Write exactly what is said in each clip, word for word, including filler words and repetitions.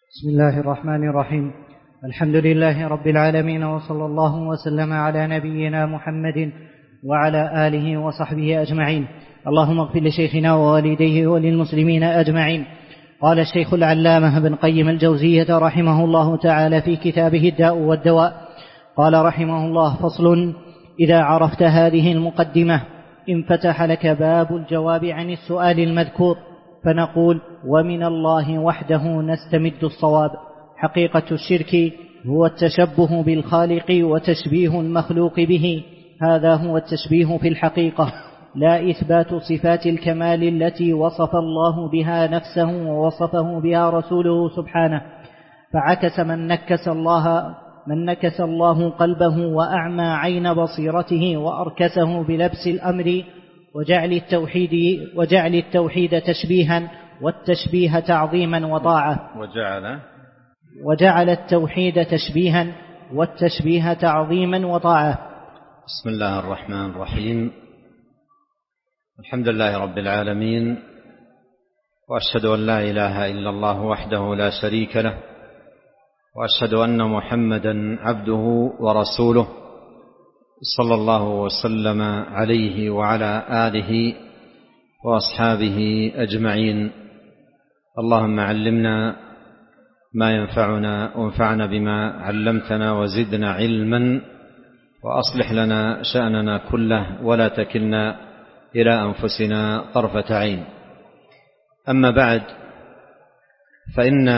بسم الله الرحمن الرحيم. الحمد لله رب العالمين، وصلى الله وسلم على نبينا محمد وعلى آله وصحبه أجمعين. اللهم اغفر لشيخنا ووالديه وللمسلمين أجمعين. قال الشيخ العلامة ابن قيم الجوزية رحمه الله تعالى في كتابه الداء والدواء، قال رحمه الله: فصل: إذا عرفت هذه المقدمة انفتح لك باب الجواب عن السؤال المذكور، فنقول: ومن الله وحده نستمد الصواب. حقيقة الشرك هو التشبه بالخالق وتشبيه المخلوق به، هذا هو التشبيه في الحقيقة، لا إثبات صفات الكمال التي وصف الله بها نفسه ووصفه بها رسوله سبحانه. فعكس من نكس الله من نكس الله قلبه وأعمى عين بصيرته وأركسه بلبس الأمر وجعل التوحيد وجعل التوحيد تشبيها، والتشبيه تعظيما وطاعة وجعل وجعل التوحيد تشبيها والتشبيه تعظيما وطاعة. بسم الله الرحمن الرحيم. الحمد لله رب العالمين، وأشهد أن لا إله إلا الله وحده لا شريك له، وأشهد أن محمدا عبده ورسوله، صلى الله وسلم عليه وعلى آله وأصحابه أجمعين. اللهم علمنا ما ينفعنا وانفعنا بما علمتنا وزدنا علما، وأصلح لنا شأننا كله ولا تكلنا إلى أنفسنا طرفة عين. أما بعد، فإن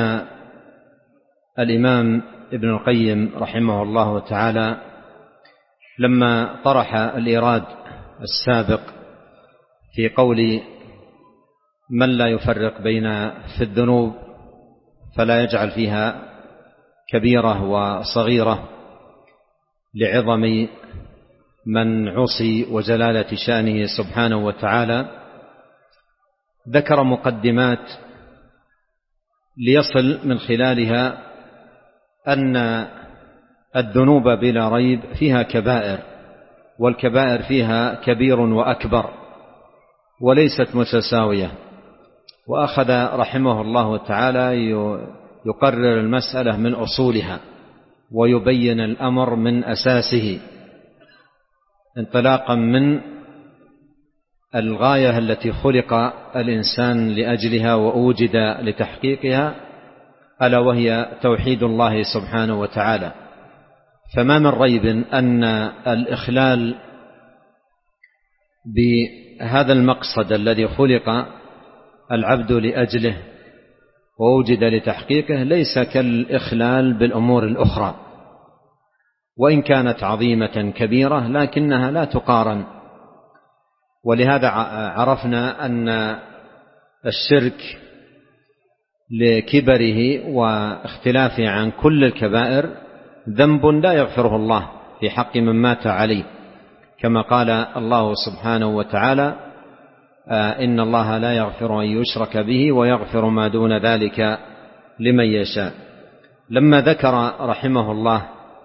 الإمام ابن القيم رحمه الله تعالى لما طرح الإيراد السابق في قول من لا يفرق بين في الذنوب فلا يجعل فيها كبيرة وصغيرة لعظم من عصي وجلالة شأنه سبحانه وتعالى، ذكر مقدمات ليصل من خلالها أن الذنوب بلا ريب فيها كبائر، والكبائر فيها كبير وأكبر وليست متساوية. وأخذ رحمه الله تعالى يقرر المسألة من أصولها ويبين الأمر من أساسه، انطلاقا من الغاية التي خلق الإنسان لأجلها وأوجد لتحقيقها، ألا وهي توحيد الله سبحانه وتعالى. فما من ريب أن الإخلال بهذا المقصد الذي خلق العبد لأجله ووجد لتحقيقه ليس كالإخلال بالأمور الأخرى، وإن كانت عظيمة كبيرة لكنها لا تقارن. ولهذا عرفنا أن الشرك لكبره واختلافه عن كل الكبائر ذنب لا يغفره الله في حق من مات عليه، كما قال الله سبحانه وتعالى: إن الله لا يغفر أن يشرك به ويغفر ما دون ذلك لمن يشاء. لما ذكر رحمه الله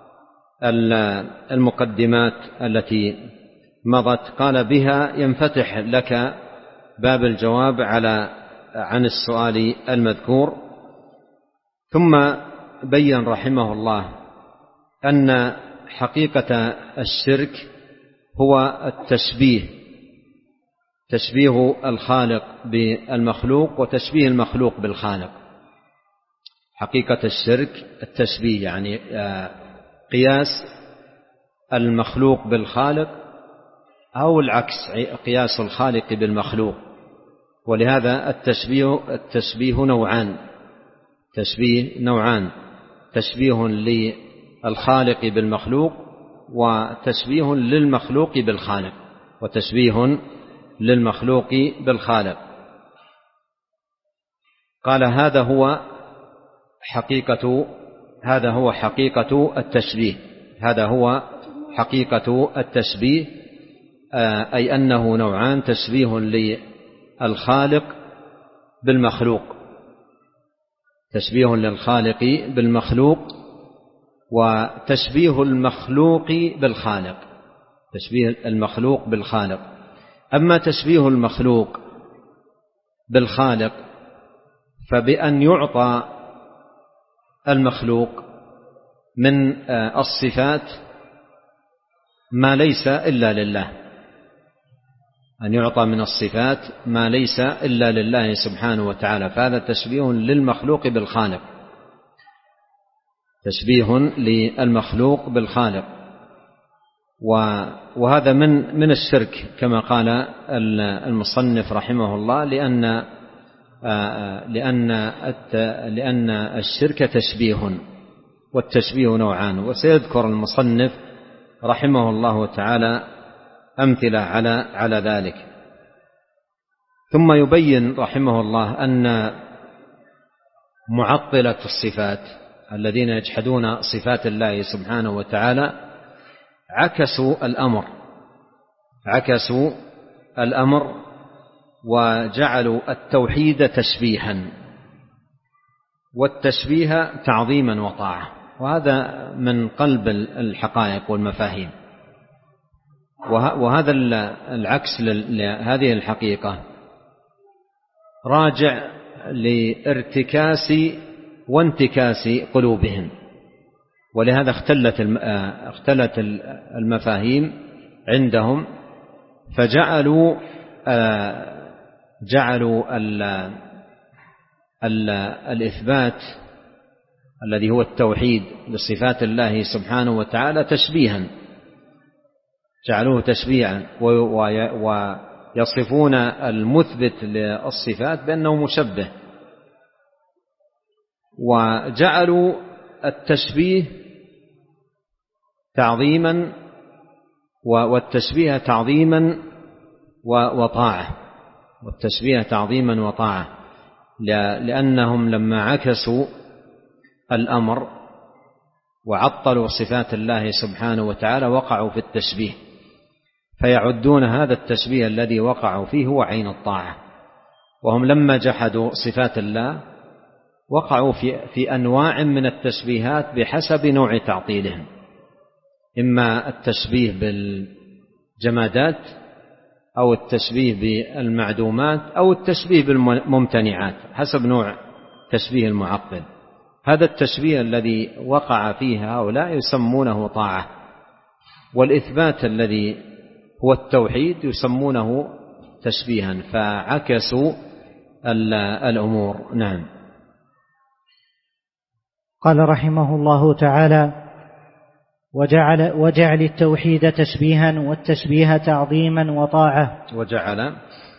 المقدمات التي مضت قال: بها ينفتح لك باب الجواب على عن السؤال المذكور. ثم بين رحمه الله أن حقيقة الشرك هو التشبيه، تشبيه الخالق بالمخلوق وتشبيه المخلوق بالخالق. حقيقة الشرك التشبيه، يعني قياس المخلوق بالخالق، أو العكس، قياس الخالق بالمخلوق. ولهذا التشبيه التشبيه نوعان تشبيه نوعان تشبيه للخالق بالمخلوق، وتشبيه للمخلوق بالخالق وتشبيه للمخلوق بالخالق. قال: هذا هو حقيقة هذا هو حقيقة التشبيه هذا هو حقيقة التشبيه أي أنه نوعان: تشبيه للخالق بالمخلوق تشبيه للخالق بالمخلوق وتشبيه المخلوق بالخالق تشبيه المخلوق بالخالق. أما تشبيه المخلوق بالخالق فبأن يعطى المخلوق من الصفات ما ليس إلا لله، أن يعطى من الصفات ما ليس إلا لله سبحانه وتعالى، فهذا تشبيه للمخلوق بالخالق، تشبيه للمخلوق بالخالق، وهذا من من الشرك كما قال المصنف رحمه الله، لأن لأن لأن الشرك تشبيه، والتشبيه نوعان، وسيذكر المصنف رحمه الله تعالى أمثلة على على ذلك. ثم يبين رحمه الله أن معطلة الصفات الذين يجحدون صفات الله سبحانه وتعالى عكسوا الأمر عكسوا الأمر وجعلوا التوحيد تشبيها، والتشبيه تعظيما وطاعة، وهذا من قلب الحقائق والمفاهيم. وهذا العكس لهذه الحقيقة راجع لارتكاس وانتكاس قلوبهم، ولهذا اختلت اختلت المفاهيم عندهم، فجعلوا جعلوا ال ال الإثبات الذي هو التوحيد لصفات الله سبحانه وتعالى تشبيها، جعلوه تشبيها، ويصفون المثبت للصفات بأنه مشبه، وجعلوا التشبيه تعظيما والتشبيه تعظيما وطاعة والتشبيه تعظيما وطاعة لأنهم لما عكسوا الأمر وعطلوا صفات الله سبحانه وتعالى وقعوا في التشبيه، فيعدون هذا التشبيه الذي وقعوا فيه هو عين الطاعة. وهم لما جحدوا صفات الله وقعوا في, في أنواع من التشبيهات بحسب نوع تعطيلهم، إما التشبيه بالجمادات أو التشبيه بالمعدومات أو التشبيه بالممتنعات حسب نوع تشبيه المعطل. هذا التشبيه الذي وقع فيه هؤلاء يسمونه طاعة، والإثبات الذي هو التوحيد يسمونه تشبيها، فعكسوا الأمور. نعم. قال رحمه الله تعالى: وجعل, وجعل التوحيد تشبيها والتشبيه تعظيما وطاعة. وجعل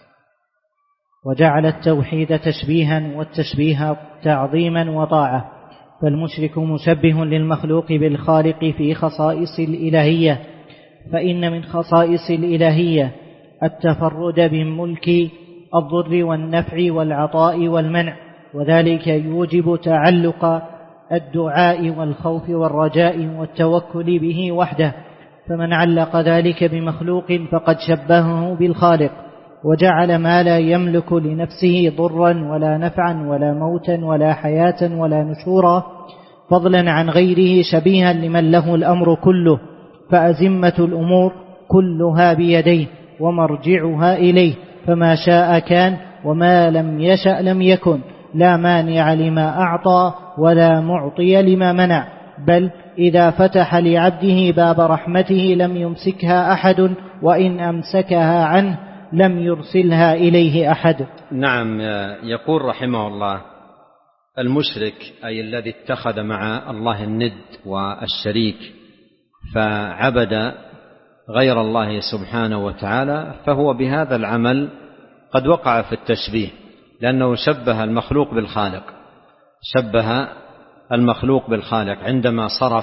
وجعل التوحيد تشبيها والتشبيه تعظيما وطاعة، فالمشرك مشبه للمخلوق بالخالق في خصائص الإلهية، فإن من خصائص الإلهية التفرد بملك الضر والنفع والعطاء والمنع، وذلك يوجب تعلق الدعاء والخوف والرجاء والتوكل به وحده، فمن علق ذلك بمخلوق فقد شبهه بالخالق، وجعل ما لا يملك لنفسه ضرا ولا نفعا ولا موتا ولا حياة ولا نشورا فضلا عن غيره شبيها لمن له الأمر كله، فأزمة الأمور كلها بيديه ومرجعها إليه، فما شاء كان وما لم يشأ لم يكن، لا مانع لما أعطى ولا معطي لما منع، بل إذا فتح لعبده باب رحمته لم يمسكها أحد، وإن أمسكها عنه لم يرسلها إليه أحد. نعم. يقول رحمه الله: المشرك أي الذي اتخذ مع الله الند والشريك فعبد غير الله سبحانه وتعالى، فهو بهذا العمل قد وقع في التشبيه، لأنه شبه المخلوق بالخالق شبه المخلوق بالخالق عندما صرف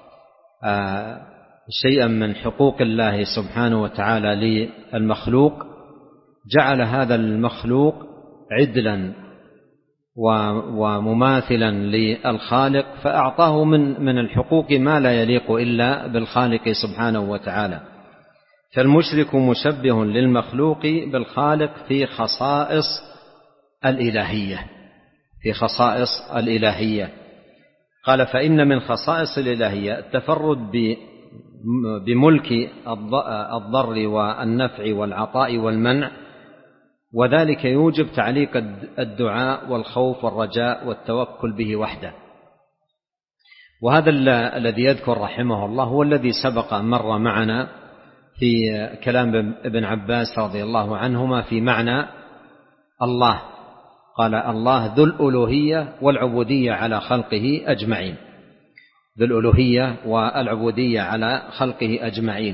شيئا من حقوق الله سبحانه وتعالى للمخلوق، جعل هذا المخلوق عدلا ومماثلا للخالق، فأعطاه من من الحقوق ما لا يليق إلا بالخالق سبحانه وتعالى. فالمشرك مشبه للمخلوق بالخالق في خصائص الإلهية في خصائص الإلهية قال: فإن من خصائص الإلهية التفرد بملك الضر والنفع والعطاء والمنع، وذلك يوجب تعليق الدعاء والخوف والرجاء والتوكل به وحده. وهذا الذي يذكر رحمه الله هو الذي سبق مر معنا في كلام ابن عباس رضي الله عنهما في معنى الله. قال الله ذو الألوهية والعبودية على خلقه أجمعين، ذو الألوهية والعبودية على خلقه أجمعين.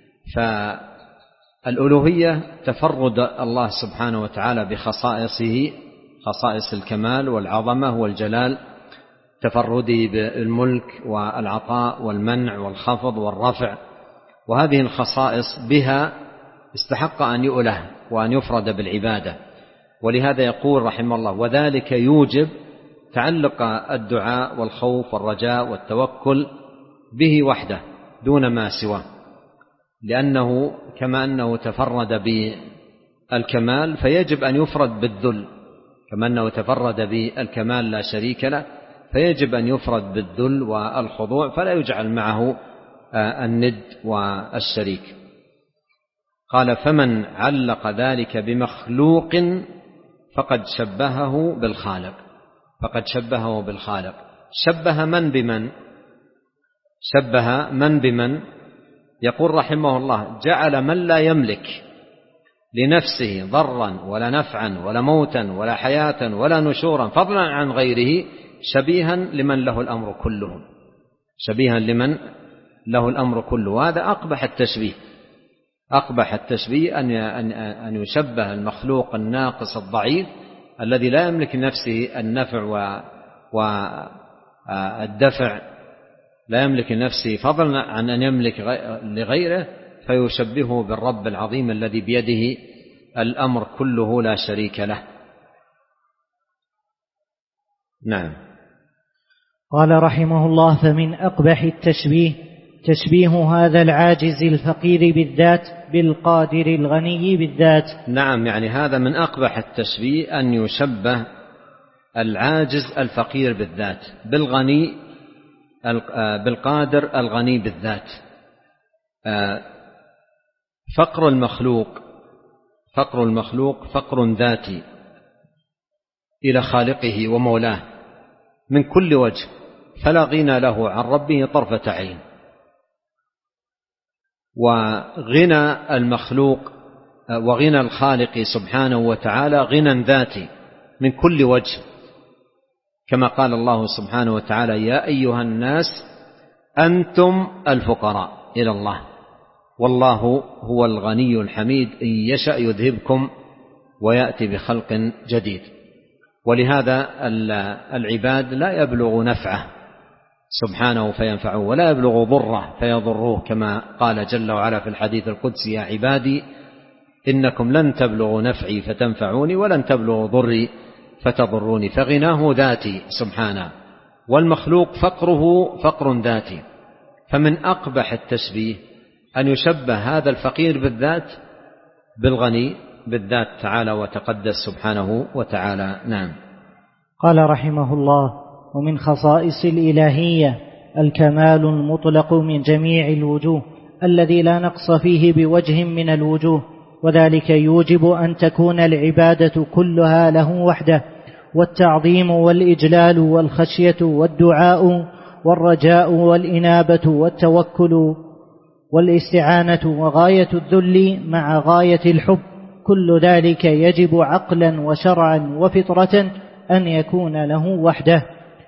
فالألوهية تفرد الله سبحانه وتعالى بخصائصه، خصائص الكمال والعظمة والجلال، تفرده بالملك والعطاء والمنع والخفض والرفع، وهذه الخصائص بها استحق أن يؤله وأن يفرد بالعبادة. ولهذا يقول رحمه الله وذلك يوجب تعلق الدعاء والخوف والرجاء والتوكل به وحده دون ما سواه، لأنه كما أنه تفرد بالكمال فيجب أن يفرد بالذل، كما أنه تفرد بالكمال لا شريك له فيجب أن يفرد بالذل والخضوع، فلا يجعل معه الند والشريك. قال فمن علق ذلك بمخلوق فقد شبهه بالخالق، فقد شبهه بالخالق. شبه من بمن؟ شبه من بمن؟ يقول رحمه الله جعل من لا يملك لنفسه ضرا ولا نفعا ولا موتا ولا حياة ولا نشورا فضلا عن غيره شبيها لمن له الأمر كله، شبيها لمن له الأمر كله. وهذا أقبح التشبيه، أقبح التشبيه أن أن يشبه المخلوق الناقص الضعيف الذي لا يملك لنفسه النفع والدفع، لا يملك لنفسه فضلا عن أن يملك لغيره، فيشبهه بالرب العظيم الذي بيده الأمر كله لا شريك له. نعم. قال رحمه الله فمن أقبح التشبيه تشبيه هذا العاجز الفقير بالذات بالقادر الغني بالذات. نعم، يعني هذا من أقبح التشبيه أن يشبه العاجز الفقير بالذات بالغني بالقادر الغني بالذات. فقر المخلوق فقر المخلوق فقر ذاتي إلى خالقه ومولاه من كل وجه، فلا غنى له عن ربه طرفة عين. وغنى المخلوق وغنى الخالق سبحانه وتعالى غنى ذاتي من كل وجه، كما قال الله سبحانه وتعالى يا أيها الناس أنتم الفقراء إلى الله والله هو الغني الحميد إن يشأ يذهبكم ويأتي بخلق جديد. ولهذا العباد لا يبلغ نفعه سبحانه فينفعه ولا يبلغ ضره فيضروه، كما قال جل وعلا في الحديث القدسي يا عبادي إنكم لن تبلغوا نفعي فتنفعوني ولن تبلغوا ضري فتضروني. فغناه ذاتي سبحانه، والمخلوق فقره فقر ذاتي. فمن أقبح التشبيه أن يشبه هذا الفقير بالذات بالغني بالذات تعالى وتقدس سبحانه وتعالى. نعم. قال رحمه الله ومن خصائص الإلهية الكمال المطلق من جميع الوجوه الذي لا نقص فيه بوجه من الوجوه، وذلك يوجب أن تكون العبادة كلها له وحده، والتعظيم والإجلال والخشية والدعاء والرجاء والإنابة والتوكل والاستعانة وغاية الذل مع غاية الحب، كل ذلك يجب عقلا وشرعا وفطرة أن يكون له وحده،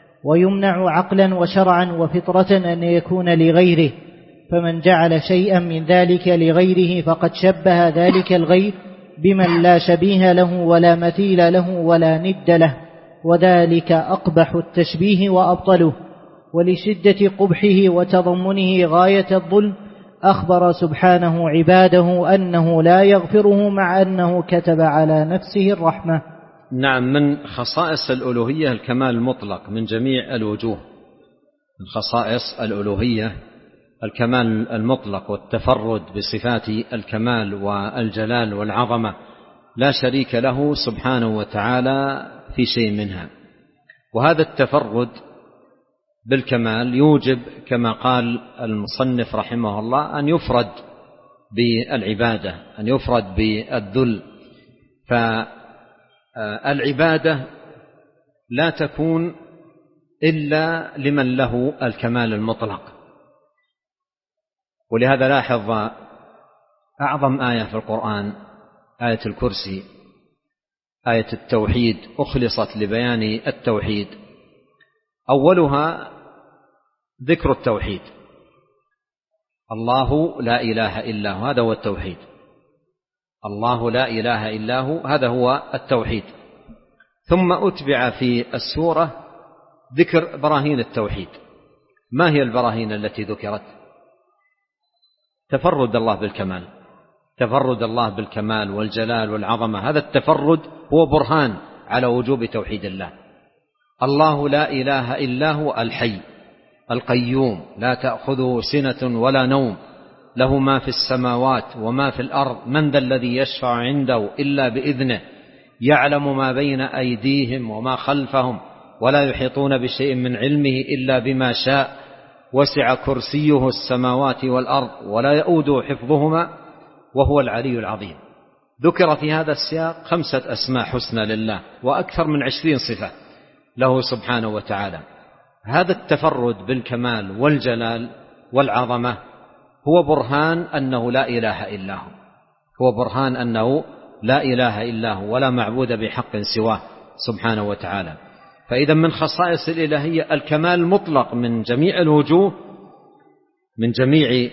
ويمنع عقلا وشرعا وفطرة أن يكون لغيره. فمن جعل شيئا من ذلك لغيره فقد شبه ذلك الغير بمن لا شبيه له ولا مثيل له ولا ند له، وذلك أقبح التشبيه وأبطله. ولشدة قبحه وتضمنه غاية الظلم أخبر سبحانه عباده أنه لا يغفره مع أنه كتب على نفسه الرحمة. نعم. من خصائص الألوهية الكمال المطلق من جميع الوجوه، من خصائص الألوهية الكمال المطلق والتفرد بصفات الكمال والجلال والعظمة لا شريك له سبحانه وتعالى في شيء منها. وهذا التفرد بالكمال يوجب كما قال المصنف رحمه الله أن يفرد بالعبادة، أن يفرد بالذل. فالعبادة لا تكون إلا لمن له الكمال المطلق. ولهذا لاحظ أعظم آية في القرآن آية الكرسي، آية التوحيد، أخلصت لبيان التوحيد. أولها ذكر التوحيد، الله لا إله إلا هو، هذا هو التوحيد. الله لا إله إلا هو، هذا هو التوحيد. ثم أتبع في السورة ذكر براهين التوحيد. ما هي البراهين التي ذكرت؟ تفرد الله بالكمال، تفرد الله بالكمال والجلال والعظمة، هذا التفرد هو برهان على وجوب توحيد الله. الله لا إله إلا هو الحي القيوم لا تأخذه سنة ولا نوم، له ما في السماوات وما في الأرض، من ذا الذي يشفع عنده إلا بإذنه، يعلم ما بين أيديهم وما خلفهم ولا يحيطون بشيء من علمه إلا بما شاء، وسع كرسيه السماوات والأرض ولا يؤوده حفظهما وهو العلي العظيم. ذكر في هذا السياق خمسة أسماء حسنى لله وأكثر من عشرين صفة له سبحانه وتعالى. هذا التفرد بالكمال والجلال والعظمة هو برهان أنه لا إله إلا هو، هو برهان أنه لا إله إلا هو ولا معبود بحق سواه سبحانه وتعالى. فإذا من خصائص الإلهية الكمال المطلق من جميع الوجوه، من جميع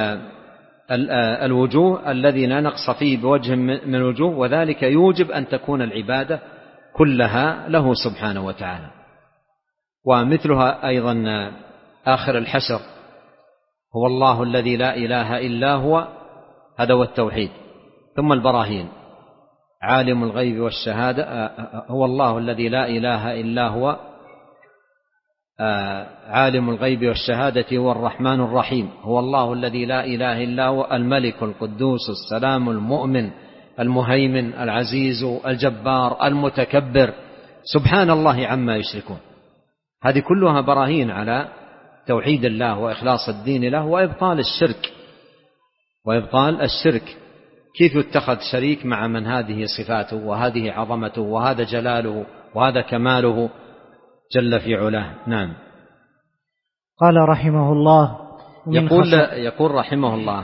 الوجوه الذي لا نقص فيه بوجه من الوجوه، وذلك يوجب أن تكون العبادة كلها له سبحانه وتعالى. ومثلها أيضا آخر الحشر، هو الله الذي لا إله إلا هو، هذا هو التوحيد. ثم البراهين، عالم الغيب والشهادة، هو الله الذي لا إله إلا هو عالم الغيب والشهادة هو الرحمن الرحيم، هو الله الذي لا إله إلا هو الملك القدوس السلام المؤمن المهيمن العزيز الجبار المتكبر، سبحان الله عما يشركون. هذه كلها براهين على توحيد الله وإخلاص الدين له وإبطال الشرك، وإبطال الشرك. كيف يتخذ شريك مع من هذه صفاته وهذه عظمته وهذا جلاله وهذا كماله جل في علاه؟ نعم. قال رحمه الله يقول, يقول رحمه الله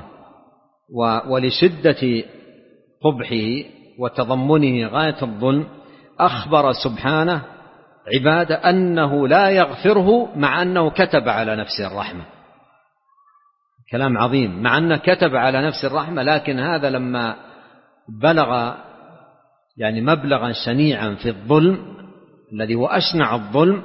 ولشدة قبحه وتضمنه غاية الظلم أخبر سبحانه عباده أنه لا يغفره مع أنه كتب على نفسه الرحمة. كلام عظيم، مع أنه كتب على نفسه الرحمة، لكن هذا لما بلغ يعني مبلغا شنيعا في الظلم الذي هو أشنع الظلم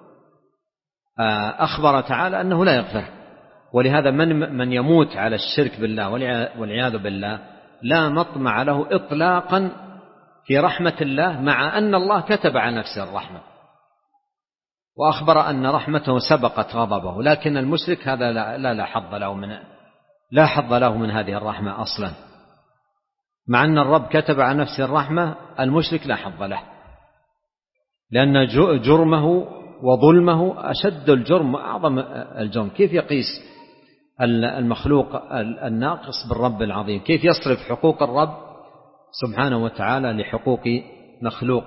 أخبر تعالى أنه لا يغفر. ولهذا من من يموت على الشرك بالله والعياذ بالله لا مطمع له إطلاقا في رحمة الله، مع أن الله كتب على نفسه الرحمة وأخبر أن رحمته سبقت غضبه. لكن المشرك هذا لا لا حظ له من لا حظ له من هذه الرحمة أصلا، مع أن الرب كتب على نفسه الرحمة، المشرك لا حظ له، لأن جرمه وظلمه أشد الجرم وأعظم الجرم. كيف يقيس المخلوق الناقص بالرب العظيم؟ كيف يصرف حقوق الرب سبحانه وتعالى لحقوق مخلوق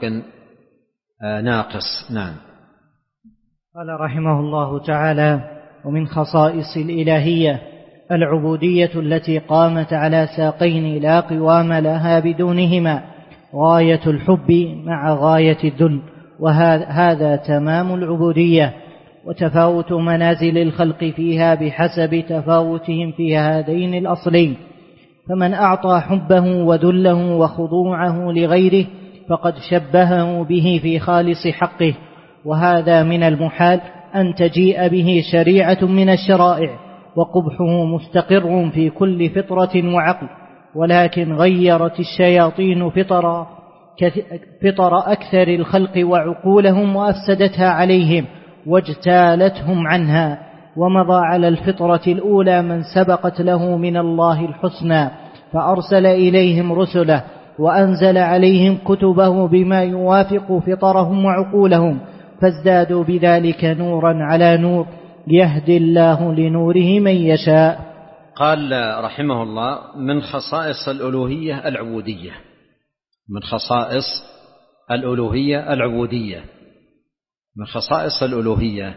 ناقص؟ نعم. قال رحمه الله تعالى: ومن خصائص الإلهية العبودية التي قامت على ساقين لا قوام لها بدونهما، غاية الحب مع غاية الذل، وهذا تمام العبودية، وتفاوت منازل الخلق فيها بحسب تفاوتهم في هذين الأصلين. فمن أعطى حبه وذله وخضوعه لغيره فقد شبهه به في خالص حقه، وهذا من المحال أن تجيء به شريعة من الشرائع، وقبحه مستقر في كل فطرة وعقل. ولكن غيرت الشياطين فطر فطر أكثر الخلق وعقولهم وأفسدتها عليهم واجتالتهم عنها، ومضى على الفطرة الأولى من سبقت له من الله الحسنى، فأرسل إليهم رسله وأنزل عليهم كتبه بما يوافق فطرهم وعقولهم، فازدادوا بذلك نورا على نور، يهدي الله لنوره من يشاء. قال رحمه الله: من خصائص الألوهية العبودية، من خصائص الألوهية العبودية. من خصائص الألوهية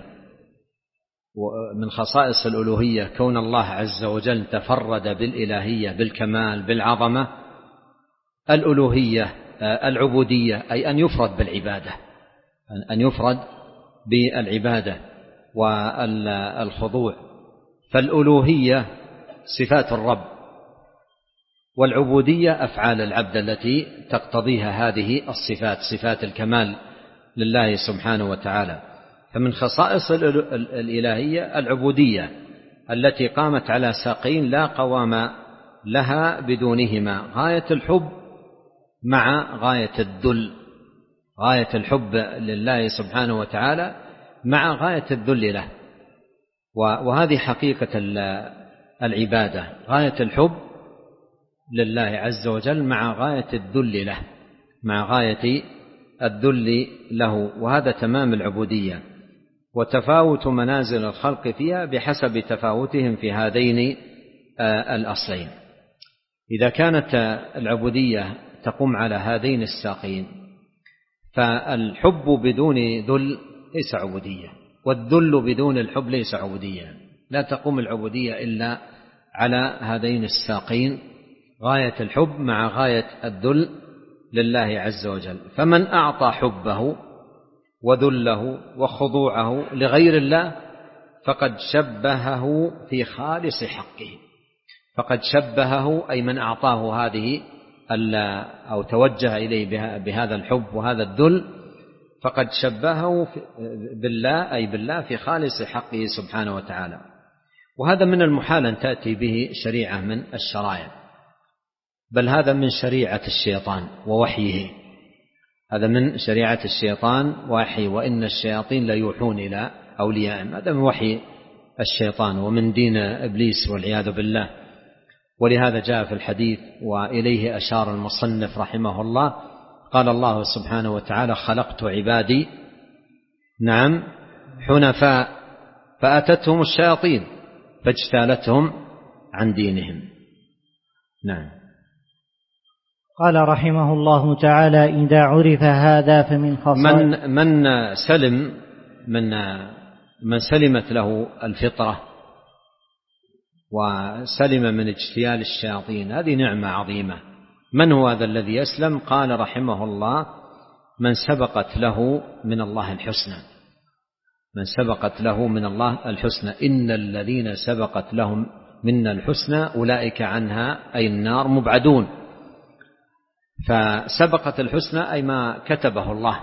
ومن خصائص الألوهية كون الله عز وجل تفرد بالإلهية بالكمال بالعظمة. الألوهية العبودية أي أن يفرد بالعبادة، أن يفرد بالعبادة والخضوع. فالألوهية صفات الرب، والعبودية أفعال العبد التي تقتضيها هذه الصفات، صفات الكمال لله سبحانه وتعالى. فمن خصائص الإلهية العبودية التي قامت على ساقين لا قوام لها بدونهما، غاية الحب مع غاية الذل، غاية الحب لله سبحانه وتعالى مع غاية الذل له. وهذه حقيقة العبادة، غاية الحب لله عز وجل مع غاية الذل له، مع غاية الذل له. وهذا تمام العبودية، وتفاوت منازل الخلق فيها بحسب تفاوتهم في هذين الأصلين. إذا كانت العبودية تقوم على هذين الساقين فالحب بدون ذل ليس عبودية، والذل بدون الحب ليس عبودية. لا تقوم العبودية إلا على هذين الساقين، غاية الحب مع غاية الذل لله عز وجل. فمن أعطى حبه وذله وخضوعه لغير الله فقد شبهه في خالص حقه، فقد شبهه أي من أعطاه هذه أو توجه إليه بهذا الحب وهذا الذل فقد شبهه بالله أي بالله في خالص حقه سبحانه وتعالى. وهذا من المحال أن تأتي به شريعة من الشرائع، بل هذا من شريعة الشيطان ووحيه، هذا من شريعة الشيطان وحي، وإن الشياطين لا يوحون إلى أوليائهم، هذا من وحي الشيطان ومن دين إبليس والعياذ بالله. ولهذا جاء في الحديث وإليه أشار المصنف رحمه الله، قال الله سبحانه وتعالى: خلقت عبادي نعم حنفاء فأتتهم الشياطين فاجتالتهم عن دينهم. نعم. قال رحمه الله تعالى: إذا عرف هذا فمن خصائص من من سلم من من سلمت له الفطرة وسلم من اجتيال الشياطين، هذه نعمة عظيمة. من هو هذا الذي يسلم؟ قال رحمه الله: من سبقت له من الله الحسنى، من سبقت له من الله الحسنى. إن الذين سبقت لهم منا الحسنى أولئك عنها أي النار مبعدون. فسبقت الحسنى أي ما كتبه الله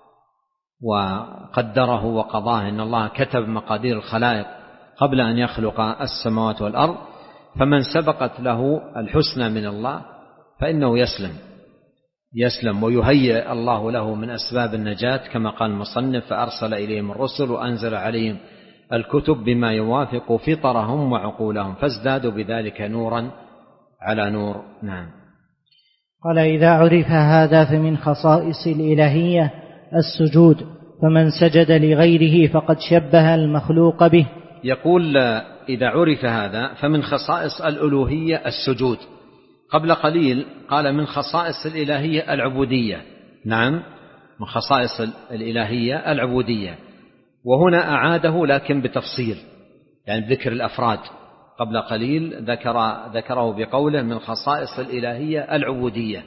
وقدره وقضاه، إن الله كتب مقادير الخلائق قبل أن يخلق السماوات والأرض. فمن سبقت له الحسنى من الله فإنه يسلم يسلم ويهيئ الله له من أسباب النجاة، كما قال المصنف: فأرسل إليهم الرسل وأنزل عليهم الكتب بما يوافق فطرهم وعقولهم فازدادوا بذلك نورا على نور. نعم. قال: إذا عرف هذا فمن خصائص الإلهية السجود، فمن سجد لغيره فقد شبه المخلوق به. يقول: إذا عرف هذا فمن خصائص الألوهية السجود. قبل قليل قال من خصائص الإلهية العبودية. نعم، من خصائص الإلهية العبودية، وهنا أعاده لكن بتفصيل، يعني بذكر الأفراد. قبل قليل ذكر ذكره بقوله من خصائص الإلهية العبودية،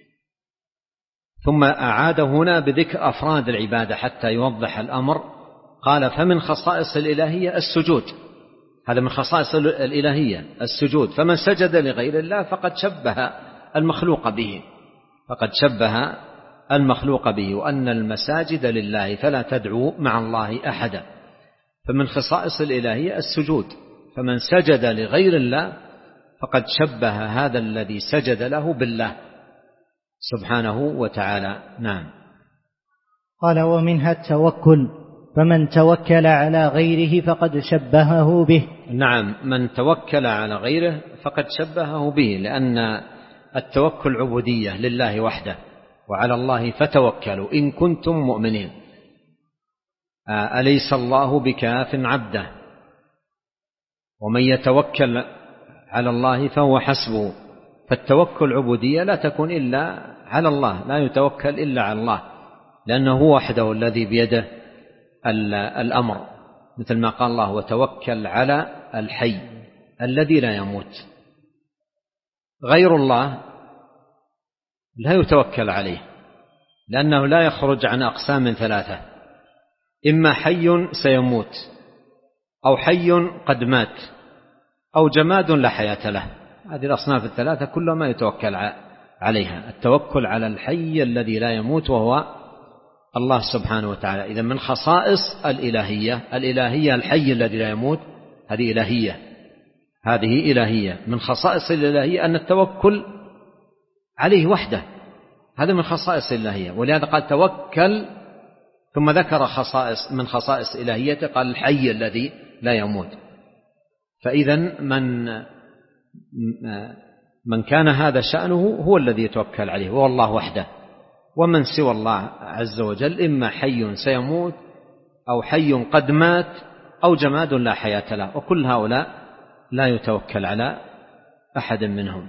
ثم أعاد هنا بذكر أفراد العبادة حتى يوضح الأمر. قال: فمن خصائص الإلهية السجود، هذا من خصائص الإلهية السجود. فمن سجد لغير الله فقد شبه المخلوق به، فقد شبه المخلوق به، وأن المساجد لله فلا تدعوا مع الله أحدا. فمن خصائص الإلهية السجود، فمن سجد لغير الله فقد شبه هذا الذي سجد له بالله سبحانه وتعالى. نعم. قال: ومنها التوكل، فمن توكل على غيره فقد شبهه به. نعم، من توكل على غيره فقد شبهه به، لأن التوكل عبودية لله وحده، وعلى الله فتوكلوا إن كنتم مؤمنين. أليس الله بكاف عبده، ومن يتوكل على الله فهو حسبه. فالتوكل عبودية لا تكون إلا على الله، لا يتوكل إلا على الله، لأنه هو وحده الذي بيده الأمر، مثل ما قال الله وتوكل على الحي الذي لا يموت. غير الله لا يتوكل عليه، لأنه لا يخرج عن أقسام ثلاثة: إما حي سيموت، أو حي قد مات، أو جماد لا حياة له. هذه الأصناف الثلاثة كل ما يتوكل عليها. التوكل على الحي الذي لا يموت وهو الله سبحانه وتعالى. إذا من خصائص الإلهية الإلهية الحي الذي لا يموت، هذه إلهية، هذه إلهية. من خصائص الإلهية أن التوكل عليه وحده، هذا من خصائص الإلهية. ولهذا قال توكل، ثم ذكر خصائص من خصائص إلهيته، قال الحي الذي لا يموت. فإذا من من كان هذا شأنه هو الذي يتوكل عليه، هو الله وحده. ومن سوى الله عز وجل إما حي سيموت، أو حي قد مات، أو جماد لا حياة له، وكل هؤلاء لا يتوكل على أحد منهم.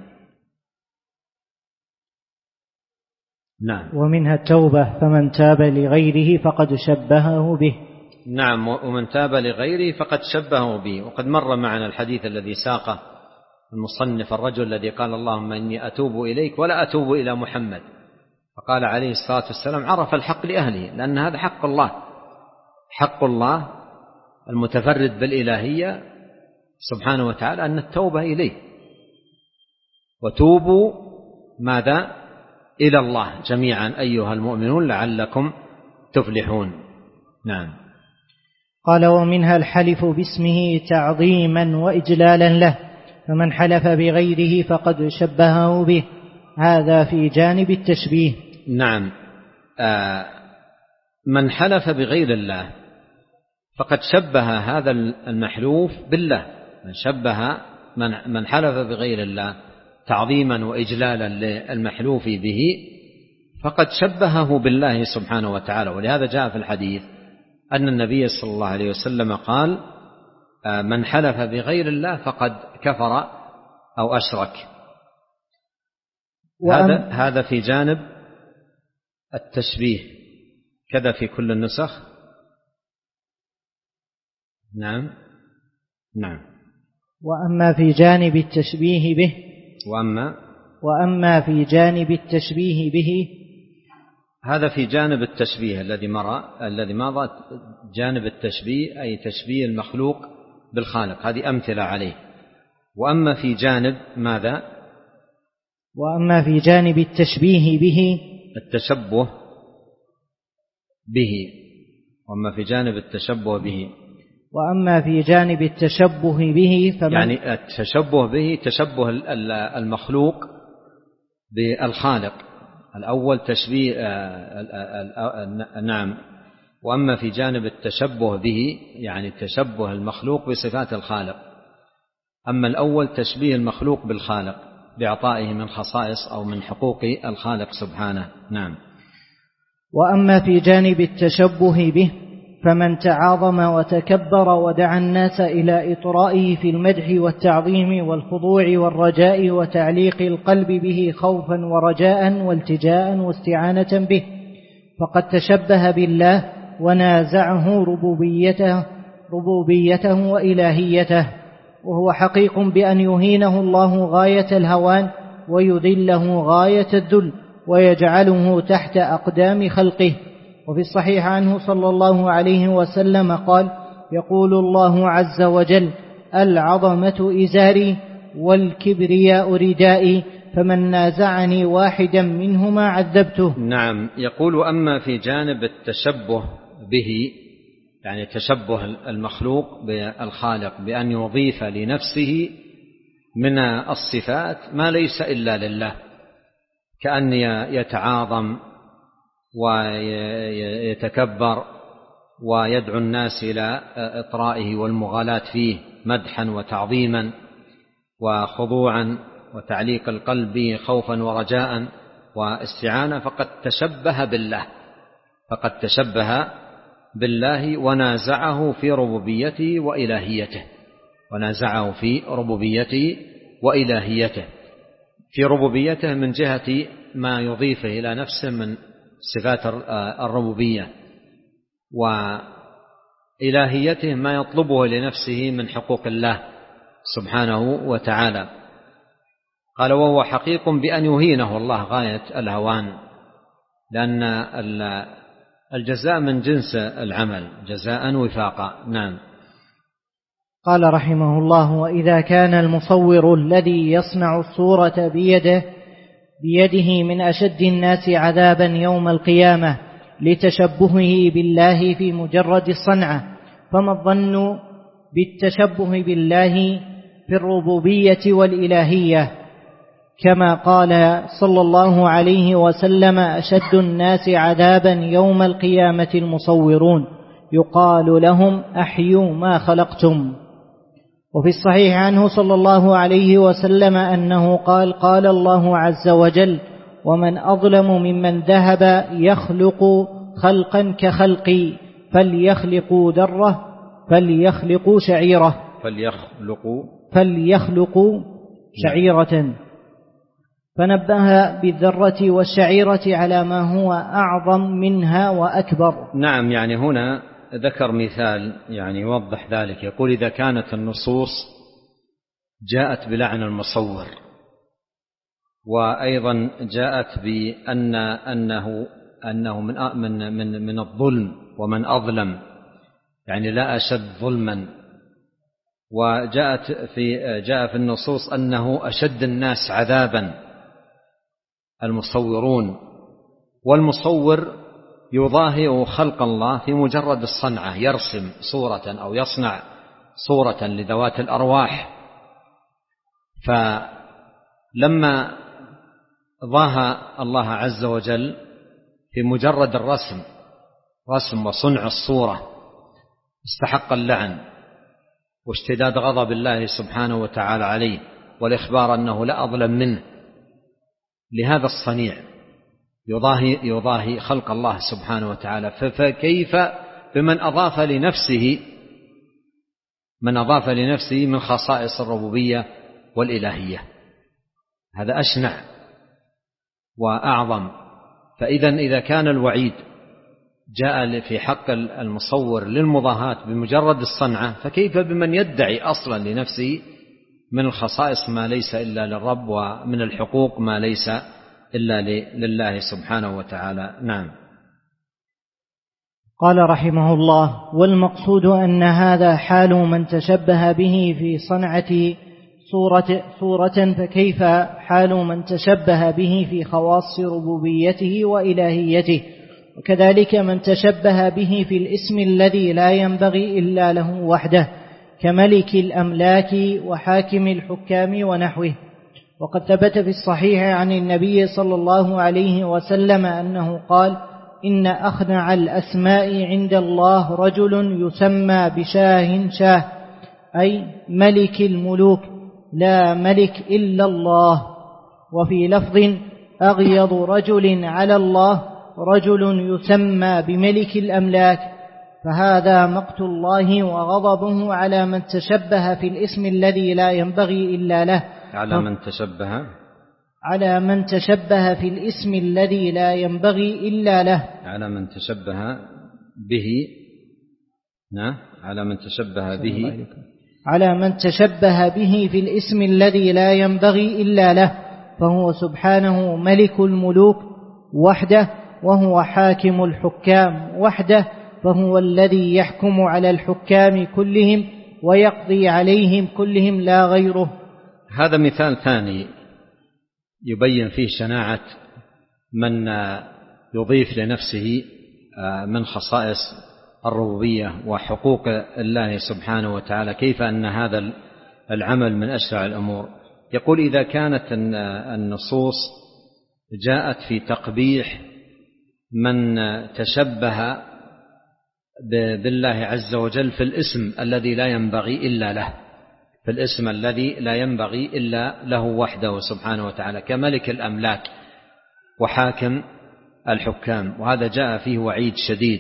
نعم. ومنها التوبة، فمن تاب لغيره فقد شبهه به. نعم، ومن تاب لغيره فقد شبهه به. وقد مر معنا الحديث الذي ساقه المصنف، الرجل الذي قال اللهم إني أتوب إليك ولا أتوب إلى محمد، فقال عليه الصلاة والسلام عرف الحق لأهله، لأن هذا حق الله، حق الله المتفرد بالإلهية سبحانه وتعالى أن التوبة إليه. وتوبوا ماذا؟ إلى الله جميعا أيها المؤمنون لعلكم تفلحون. نعم. قال ومنها الحلف باسمه تعظيما وإجلالا له، فمن حلف بغيره فقد شبهه به. هذا في جانب التشبيه. نعم. آه من حلف بغير الله فقد شبه هذا المحلوف بالله. من شبه من, من حلف بغير الله تعظيما وإجلالا للمحلوف به فقد شبهه بالله سبحانه وتعالى. ولهذا جاء في الحديث أن النبي صلى الله عليه وسلم قال من حلف بغير الله فقد كفر أو أشرك. هذا هذا في جانب التشبيه، كذا في كل النسخ. نعم نعم. وأما في جانب التشبيه به وأما وأما في جانب التشبيه به هذا في جانب التشبيه الذي مر الذي مضى. جانب التشبيه أي تشبيه المخلوق بالخالق، هذه أمثلة عليه. وأما في جانب ماذا؟ وأما في جانب التشبيه به التشبه به. وأما في جانب التشبه به وأما في جانب التشبه به فمن يعني التشبه به تشبه المخلوق بالخالق. الأول تشبيه نعم. وأما في جانب التشبه به يعني تشبه المخلوق بصفات الخالق. أما الأول تشبيه المخلوق بالخالق بإعطائه من خصائص أو من حقوق الخالق سبحانه. نعم. وأما في جانب التشبه به فمن تعاظم وتكبر ودعا الناس إلى إطرائه في المدح والتعظيم والخضوع والرجاء وتعليق القلب به خوفا ورجاء والتجاء واستعانة به فقد تشبه بالله ونازعه ربوبيته, ربوبيته وإلهيته، وهو حقيق بأن يهينه الله غاية الهوان ويذله غاية الذل ويجعله تحت أقدام خلقه. وفي الصحيح عنه صلى الله عليه وسلم قال يقول الله عز وجل العظمة إزاري والكبرياء ردائي فمن نازعني واحدا منهما عذبته. نعم. يقول أما في جانب التشبه به يعني تشبه المخلوق بالخالق بأن يضيف لنفسه من الصفات ما ليس إلا لله، كأن يتعاظم ويتكبر ويدعو الناس إلى إطرائه والمغالاة فيه مدحا وتعظيما وخضوعا وتعليق القلب خوفا ورجاء واستعانة، فقد تشبه بالله فقد تشبه بالله ونازعه في ربوبيته وإلهيته ونازعه في ربوبيته وإلهيته في ربوبيته من جهة ما يضيفه إلى نفسه من صفات الربوبية، إلهيته ما يطلبه لنفسه من حقوق الله سبحانه وتعالى. قال وهو حقيق بأن يهينه الله غاية الهوان، لأن الجزاء من جنس العمل جزاء وفاقا. نعم. قال رحمه الله: وإذا كان المصور الذي يصنع الصورة بيده بيده من أشد الناس عذابا يوم القيامة لتشبهه بالله في مجرد الصنعة، فما الظن بالتشبه بالله في الربوبية والإلهية؟ كما قال صلى الله عليه وسلم: أشد الناس عذابا يوم القيامة المصورون يقال لهم أحيوا ما خلقتم. وفي الصحيح عنه صلى الله عليه وسلم أنه قال: قال الله عز وجل: ومن أظلم ممن ذهب يخلق خلقا كخلقي فليخلقوا ذرة فليخلقوا شعيرة فليخلقوا فليخلقوا شعيرة، فنبه بالذرة والشعيرة على ما هو أعظم منها وأكبر. نعم، يعني هنا ذكر مثال يعني يوضح ذلك. يقول: إذا كانت النصوص جاءت بلعن المصور، وأيضا جاءت بأن أنه أنه من من من من الظلم، ومن أظلم يعني لا أشد ظلما، وجاءت في جاء في النصوص أنه أشد الناس عذابا المصورون، والمصور يظاهر خلق الله في مجرد الصنعة، يرسم صورة أو يصنع صورة لذوات الأرواح. فلما ظاهر الله عز وجل في مجرد الرسم رسم وصنع الصورة استحق اللعن واشتداد غضب الله سبحانه وتعالى عليه، والإخبار أنه لا أظلم منه لهذا الصنيع يضاهي, يضاهي خلق الله سبحانه وتعالى. فكيف بمن أضاف لنفسه من أضاف لنفسه من خصائص الربوبية والإلهية؟ هذا أشنع وأعظم. فإذا إذا كان الوعيد جاء في حق المصور للمضاهاة بمجرد الصنعة، فكيف بمن يدعي أصلا لنفسه من الخصائص ما ليس إلا للرب، ومن الحقوق ما ليس إلا لله سبحانه وتعالى. نعم. قال رحمه الله: والمقصود أن هذا حال من تشبه به في صنعة صورة, صورة فكيف حال من تشبه به في خواص ربوبيته وإلهيته؟ وكذلك من تشبه به في الاسم الذي لا ينبغي إلا له وحده كملك الأملاك وحاكم الحكام ونحوه. وقد ثبت في الصحيح عن النبي صلى الله عليه وسلم أنه قال: إن أخنع الأسماء عند الله رجل يسمى بشاه شاه، أي ملك الملوك، لا ملك إلا الله. وفي لفظ: أغيض رجل على الله رجل يسمى بملك الأملاك. فهذا مقت الله وغضبه على من تشبه في الاسم الذي لا ينبغي إلا له على من تشبه على من تشبه في الاسم الذي لا ينبغي إلا له على من تشبه به نعم على من تشبه به على من تشبه به في الاسم الذي لا ينبغي إلا له، فهو سبحانه ملك الملوك وحده، وهو حاكم الحكام وحده، فهو الذي يحكم على الحكام كلهم ويقضي عليهم كلهم لا غيره. هذا مثال ثاني يبين فيه شناعة من يضيف لنفسه من خصائص الربوبية وحقوق الله سبحانه وتعالى، كيف أن هذا العمل من أشرع الأمور. يقول: إذا كانت النصوص جاءت في تقبيح من تشبه بالله عز وجل في الاسم الذي لا ينبغي إلا له في الاسم الذي لا ينبغي إلا له وحده سبحانه وتعالى كملك الأملاك وحاكم الحكام، وهذا جاء فيه وعيد شديد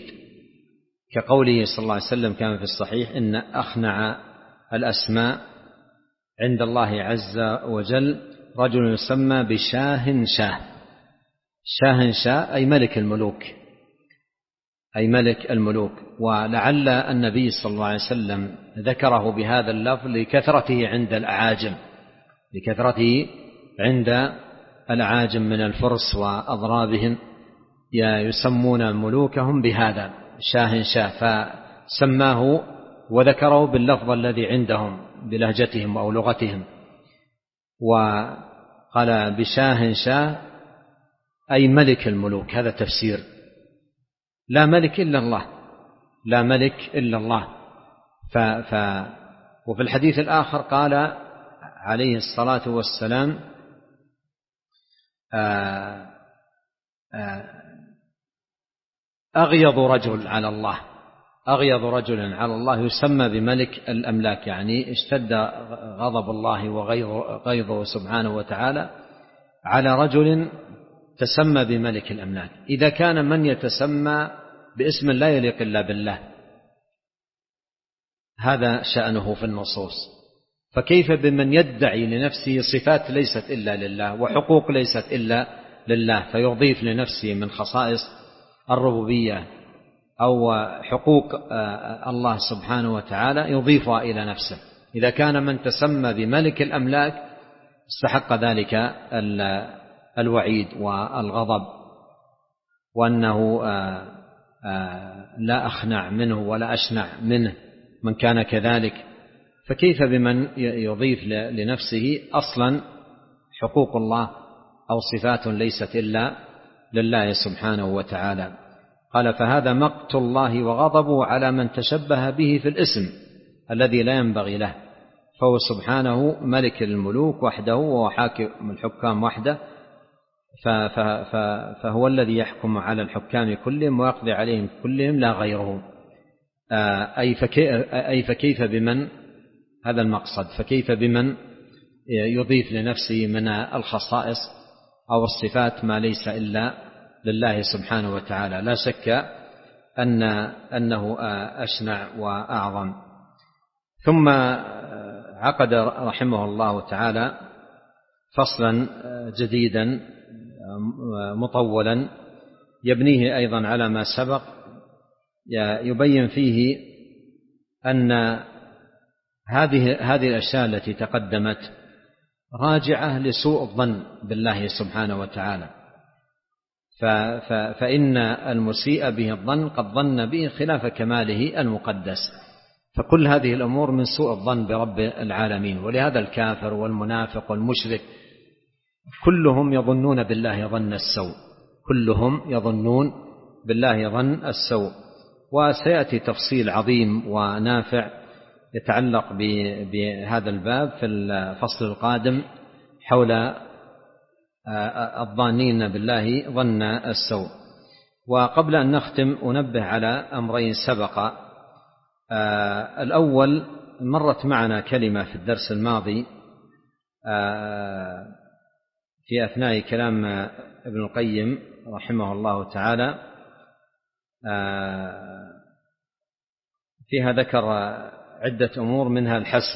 كقوله صلى الله عليه وسلم كان في الصحيح: إن أخنع الأسماء عند الله عز وجل رجل يسمى بشاه شاه. شاه شاه أي ملك الملوك. أي ملك الملوك. ولعل النبي صلى الله عليه وسلم ذكره بهذا اللفظ لكثرته عند الأعاجم لكثرته عند الأعاجم من الفرس وأضرابهم يسمون ملوكهم بهذا شاه شاه، فسماه وذكره باللفظ الذي عندهم بلهجتهم أو لغتهم، وقال بشاه شاه أي ملك الملوك. هذا تفسير. لا ملك إلا الله، لا ملك إلا الله. ف ف وفي الحديث الآخر قال عليه الصلاة والسلام آآ آآ أغيض رجل على الله أغيض رجل على الله يسمى بملك الأملاك، يعني اشتد غضب الله وغيظه سبحانه وتعالى على رجل تسمى بملك الأملاك. إذا كان من يتسمى باسم لا يليق إلا بالله هذا شأنه في النصوص، فكيف بمن يدعي لنفسه صفات ليست إلا لله وحقوق ليست إلا لله، فيضيف لنفسه من خصائص الربوبية أو حقوق الله سبحانه وتعالى يضيفها إلى نفسه. إذا كان من تسمى بملك الأملاك استحق ذلك الوعيد والغضب، وأنه لا أخنع منه ولا أشنع منه من كان كذلك. فكيف بمن يضيف لنفسه أصلا حقوق الله أو صفات ليست إلا لله سبحانه وتعالى. قال فهذا مقت الله وغضبه على من تشبه به في الاسم الذي لا ينبغي له، فهو سبحانه ملك الملوك وحده وهو حاكم الحكام وحده، فهو الذي يحكم على الحكام كلهم ويقضي عليهم كلهم لا غيره. أي فكيف بمن هذا المقصد فكيف بمن يضيف لنفسه من الخصائص أو الصفات ما ليس إلا لله سبحانه وتعالى. لا شك أن أنه أشنع وأعظم. ثم عقد رحمه الله تعالى فصلا جديدا مطولا يبنيه أيضا على ما سبق، يبين فيه أن هذه هذه الأشياء التي تقدمت راجعة لسوء الظن بالله سبحانه وتعالى، فإن المسيء به الظن قد ظن به خلاف كماله المقدس، فكل هذه الأمور من سوء الظن برب العالمين. ولهذا الكافر والمنافق والمشرك كلهم يظنون بالله ظن السوء كلهم يظنون بالله ظن السوء. وسيأتي تفصيل عظيم ونافع يتعلق بهذا الباب في الفصل القادم حول الظانين بالله ظن السوء. وقبل أن نختم أنبه على أمرين سبق. الأول مرت معنا كلمة في الدرس الماضي في أثناء كلام ابن القيم رحمه الله تعالى، فيها ذكر عدة أمور منها الحسب.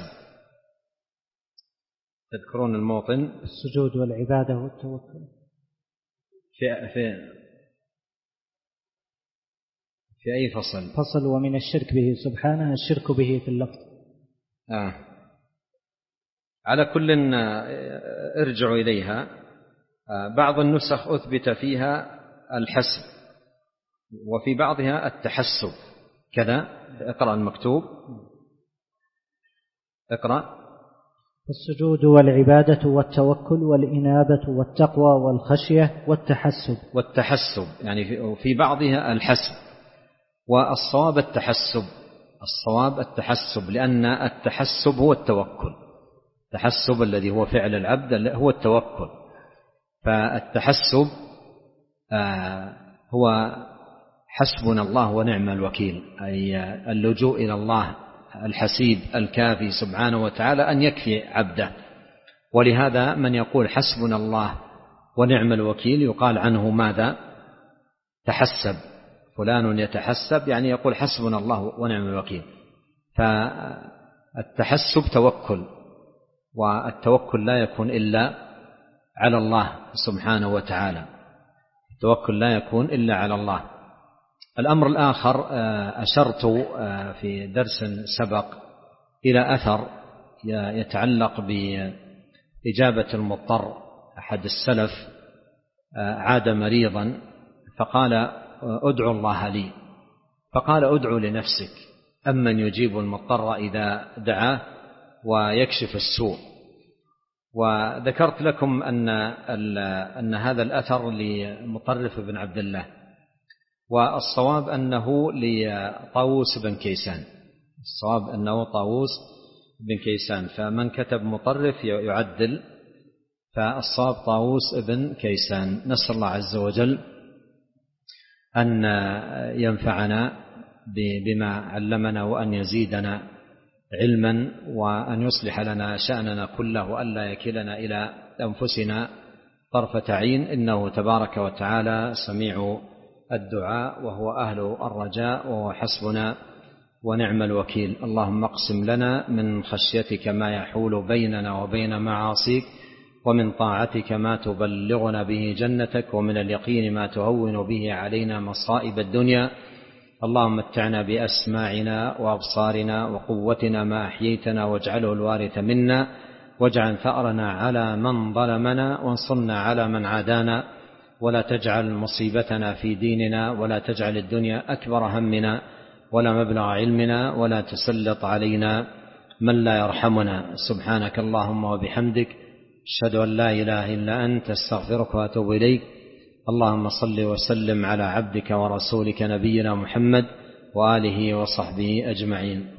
تذكرون الموطن؟ السجود والعبادة والتوكل في في في أي فصل؟ فصل ومن الشرك به سبحانه الشرك به في اللفظ. آه. على كل ارجعوا إليها. آه. بعض النسخ أثبت فيها الحسب وفي بعضها التحسب كذا. اقرأ المكتوب. اقرأ. السجود والعبادة والتوكل والإنابة والتقوى والخشية والتحسب. والتحسب يعني في بعضها الحسب، والصواب التحسب. الصواب التحسب لأن التحسب هو التوكل. التحسب الذي هو فعل العبد هو التوكل. فالتحسب هو حسبنا الله ونعم الوكيل، أي اللجوء إلى الله الحسيب الكافي سبحانه وتعالى أن يكفي عبده. ولهذا من يقول حسبنا الله ونعم الوكيل يقال عنه ماذا؟ تحسب. فلان يتحسب يعني يقول حسبنا الله ونعم الوكيل. فالتحسب توكل، والتوكل لا يكون إلا على الله سبحانه وتعالى. التوكل لا يكون إلا على الله. الأمر الآخر أشرت في درس سبق إلى أثر يتعلق بإجابة المضطر. أحد السلف عاد مريضا فقال ادعو الله لي، فقال ادعو لنفسك، أمن يجيب المضطر إذا دعاه ويكشف السوء. وذكرت لكم أن, أن هذا الأثر لمطرف بن عبد الله، والصواب أنه لطاووس بن كيسان، الصواب أنه طاووس بن كيسان، فمن كتب مطرف يعدل، فالصواب طاووس بن كيسان. نسأل الله عز وجل أن ينفعنا بما علمنا وأن يزيدنا علما وأن يصلح لنا شأننا كله وألا يكلنا إلى أنفسنا طرفة عين، إنه تبارك وتعالى سميع الدعاء وهو أهل الرجاء وهو حسبنا ونعم الوكيل. اللهم اقسم لنا من خشيتك ما يحول بيننا وبين معاصيك، ومن طاعتك ما تبلغنا به جنتك، ومن اليقين ما تهون به علينا مصائب الدنيا. اللهم متعنا بأسماعنا وأبصارنا وقوتنا ما أحييتنا، واجعله الوارث منا، واجعل ثأرنا على من ظلمنا، وانصرنا على من عادانا، ولا تجعل مصيبتنا في ديننا، ولا تجعل الدنيا أكبر همنا ولا مبلغ علمنا، ولا تسلط علينا من لا يرحمنا. سبحانك اللهم وبحمدك، أشهد أن لا إله إلا أنت، استغفرك وأتوب إليك. اللهم صل وسلم على عبدك ورسولك نبينا محمد وآله وصحبه أجمعين.